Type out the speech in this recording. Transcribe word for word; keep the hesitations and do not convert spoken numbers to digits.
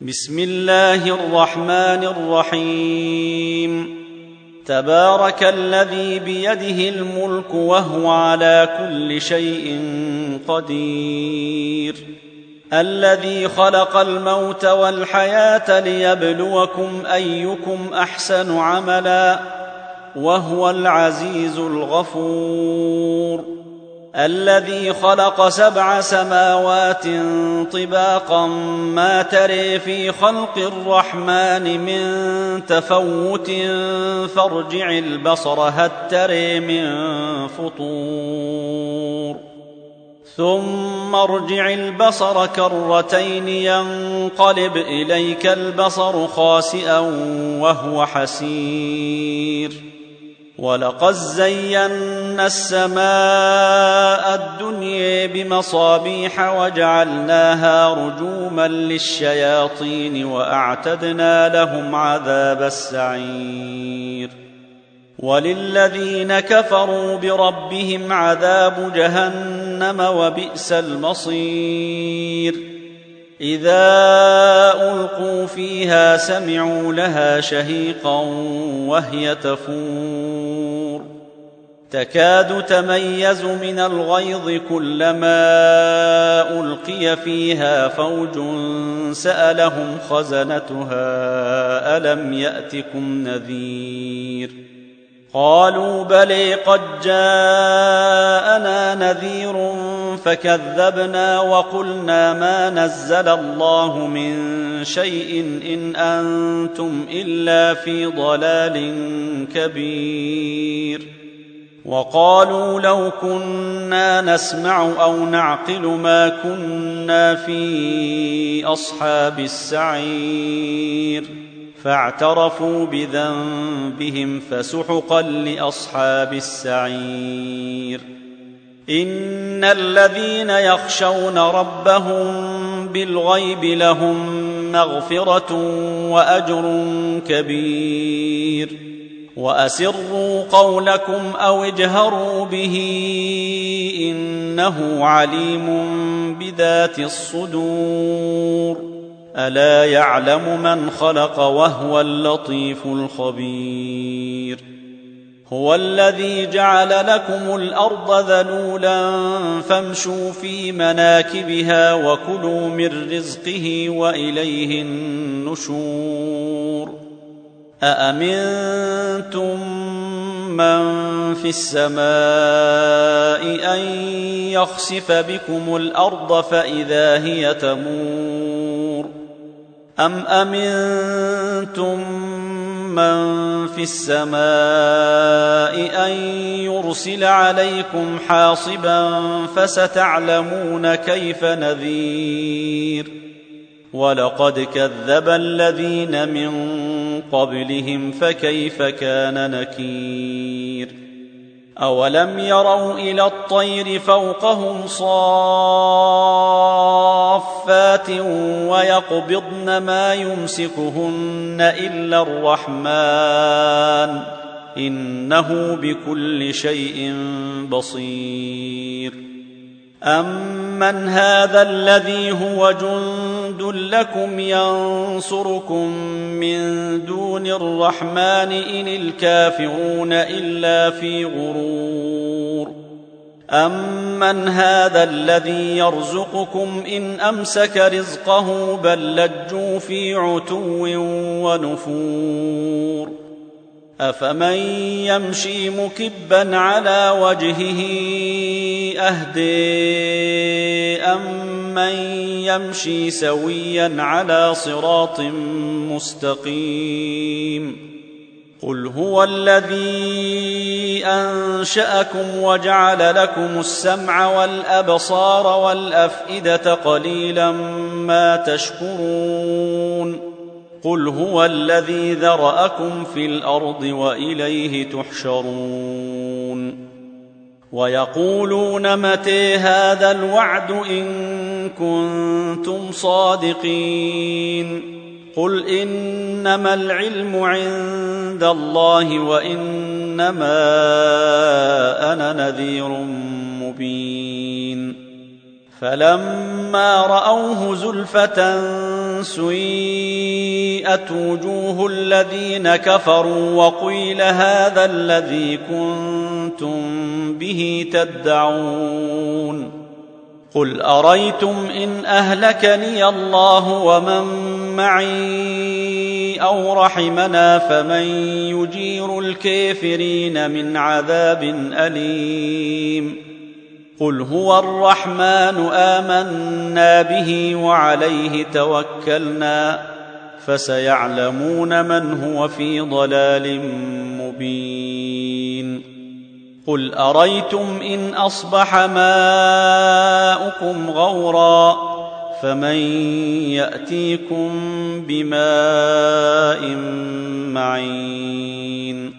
بسم الله الرحمن الرحيم. تبارك الذي بيده الملك وهو على كل شيء قدير، الذي خلق الموت والحياة ليبلوكم أيكم أحسن عملا وهو العزيز الغفور، الذي خلق سبع سماوات طباقا ما تري في خلق الرحمن من تفوت فارجع البصر هل تري من فطور، ثم ارجع البصر كرتين ينقلب إليك البصر خاسئا وهو حسير، ولقد زينا السماء الدنيا بمصابيح وجعلناها رجوما للشياطين وأعتدنا لهم عذاب السعير، وللذين كفروا بربهم عذاب جهنم وبئس المصير. إذا ألقوا فيها سمعوا لها شهيقا وهي تفور، تكاد تميز من الغيظ كلما ألقي فيها فوج سألهم خزنتها ألم يأتكم نذير، قالوا بلى قد جاءنا نذير فكذبنا وقلنا ما نزل الله من شيء إن أنتم إلا في ضلال كبير، وقالوا لو كنا نسمع أو نعقل ما كنا في أصحاب السعير، فاعترفوا بذنبهم فسحقا لأصحاب السعير. إن الذين يخشون ربهم بالغيب لهم مغفرة وأجر كبير، وأسروا قولكم أو اجهروا به إنه عليم بذات الصدور، ألا يعلم من خلق وهو اللطيف الخبير. هو الذي جعل لكم الأرض ذلولا فامشوا في مناكبها وكلوا من رزقه وإليه النشور. أأمنتم من في السماء أن يخسف بكم الأرض فإذا هي تمور، أم أمنتم من في السماء أن يرسل عليكم حاصبا فستعلمون كيف نذير. ولقد كذب الذين من قبلهم فكيف كان نكير. أولم يروا إلى الطير فوقهم صافات ويقبضن ما يمسكهن إلا الرحمن إنه بكل شيء بصير. أمن هذا الذي هو جند لكم ينصركم من دون الرحمن إن الكافرون إلا في غرور. أمن هذا الذي يرزقكم إن أمسك رزقه بل لجوا في عتو ونفور. أفمن يمشي مكبا على وجهه أهدي أمن يمشي سويا على صراط مستقيم. قل هو الذي أنشأكم وجعل لكم السمع والأبصار والأفئدة قليلا ما تشكرون. قل هو الذي ذرأكم في الأرض وإليه تحشرون. ويقولون متى هذا الوعد إن كنتم صادقين. قل إنما العلم عند الله وإنما أنا نذير مبين. فلما رأوه زلفة سُيئَتْ وُجُوهُ الَّذِينَ كَفَرُوا وَقِيلَ هَذَا الَّذِي كُنتُم بِهِ تَدَّعُونَ قُلْ أَرَيْتُمْ إِنْ أَهْلَكَنِيَ اللَّهُ وَمَن مَّعِي أَوْ رَحِمَنَا فَمَن يُجِيرُ الْكَافِرِينَ مِنْ عَذَابٍ أَلِيمٍ قُلْ هُوَ الرَّحْمَٰنُ آمَنَّا بِهِ وَعَلَيْهِ تَوَكَّلْنَا فَسَيَعْلَمُونَ مَنْ هُوَ فِي ضَلَالٍ مُّبِينٍ قُلْ أَرَيْتُمْ إِنْ أَصْبَحَ مَاؤُكُمْ غَوْرًا فَمَن يَأْتِيكُم بِمَاءٍ مَّعِينٍ